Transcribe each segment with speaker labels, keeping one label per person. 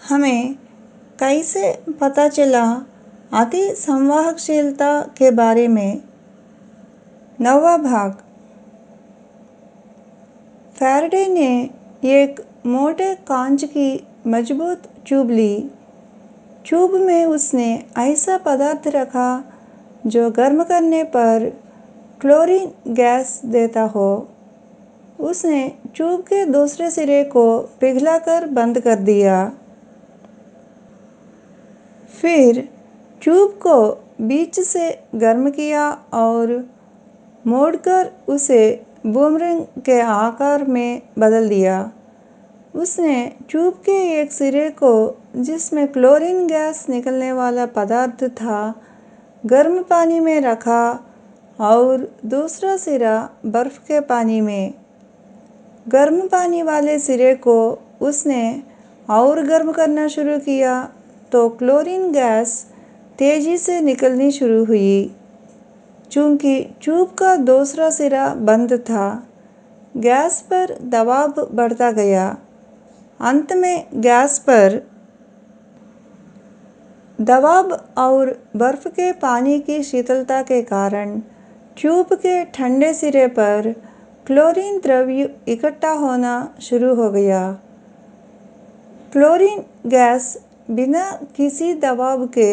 Speaker 1: हमें कैसे पता चला अति संवाहकशीलता के बारे में। 9वां भाग। फैराडे ने एक मोटे कांच की मजबूत ट्यूब ली। ट्यूब में उसने ऐसा पदार्थ रखा जो गर्म करने पर क्लोरीन गैस देता हो। उसने ट्यूब के दूसरे सिरे को पिघलाकर बंद कर दिया। फिर ट्यूब को बीच से गर्म किया और मोड़कर उसे बूमरैंग के आकार में बदल दिया। उसने ट्यूब के एक सिरे को, जिसमें क्लोरीन गैस निकलने वाला पदार्थ था, गर्म पानी में रखा और दूसरा सिरा बर्फ के पानी में। गर्म पानी वाले सिरे को उसने और गर्म करना शुरू किया तो क्लोरीन गैस तेजी से निकलनी शुरू हुई। चूंकि ट्यूब का दूसरा सिरा बंद था, गैस पर दबाव बढ़ता गया। अंत में गैस पर दबाव और बर्फ के पानी की शीतलता के कारण ट्यूब के ठंडे सिरे पर क्लोरीन द्रव्य इकट्ठा होना शुरू हो गया। क्लोरीन गैस बिना किसी दबाव के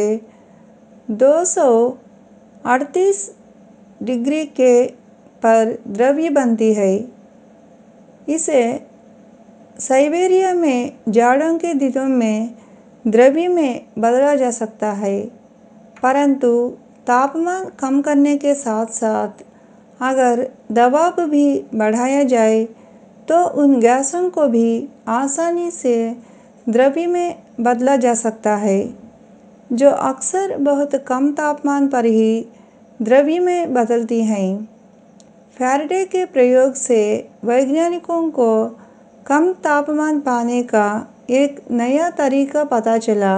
Speaker 1: 238 डिग्री के पर द्रव्य बनती है। इसे साइबेरिया में जाड़ों के दिनों में द्रव्य में बदला जा सकता है, परंतु तापमान कम करने के साथ साथ अगर दबाव भी बढ़ाया जाए तो उन गैसों को भी आसानी से द्रव्य में बदला जा सकता है, जो अक्सर बहुत कम तापमान पर ही द्रव्य में बदलती हैं। फैराडे के प्रयोग से वैज्ञानिकों को कम तापमान पाने का एक नया तरीका पता चला।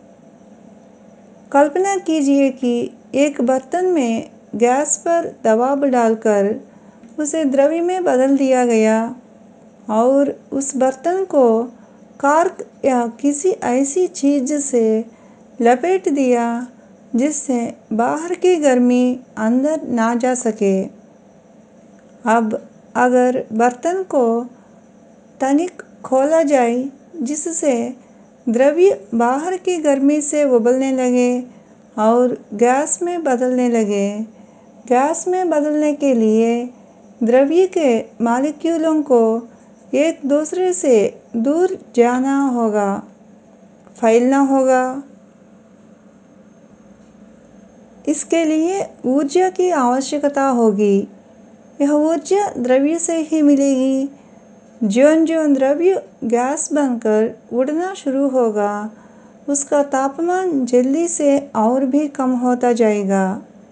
Speaker 1: कल्पना कीजिए कि एक बर्तन में गैस पर दबाव डालकर उसे द्रव्य में बदल दिया गया और उस बर्तन को कॉर्क या किसी ऐसी चीज़ से लपेट दिया जिससे बाहर की गर्मी अंदर ना जा सके। अब अगर बर्तन को तनिक खोला जाए जिससे द्रव्य बाहर की गर्मी से उबलने लगे और गैस में बदलने लगे। गैस में बदलने के लिए द्रव्य के मॉलिक्यूलों को एक दूसरे से दूर जाना होगा, फैलना होगा। इसके लिए ऊर्जा की आवश्यकता होगी। यह ऊर्जा द्रव्य से ही मिलेगी। ज्यों-ज्यों द्रव्य गैस बनकर उड़ना शुरू होगा, उसका तापमान जल्दी से और भी कम होता जाएगा।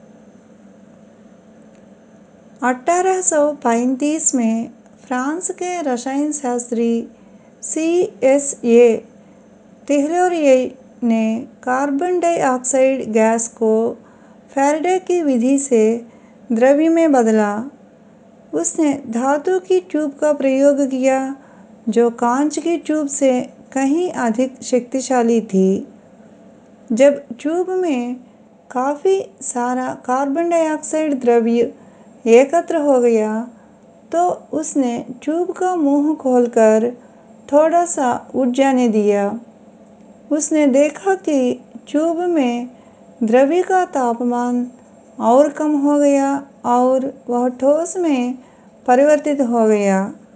Speaker 1: 1835 में फ्रांस के रसायन शास्त्री CSA तिहलेरिये ने कार्बन डाइऑक्साइड गैस को फैराडे की विधि से द्रव्य में बदला। उसने धातु की ट्यूब का प्रयोग किया जो कांच की ट्यूब से कहीं अधिक शक्तिशाली थी। जब ट्यूब में काफ़ी सारा कार्बन डाइऑक्साइड द्रव्य एकत्र हो गया तो उसने ट्यूब का मुंह खोलकर थोड़ा सा उठ जाने दिया। उसने देखा कि ट्यूब में द्रव्य का तापमान और कम हो गया और वह ठोस में परिवर्तित हो गया।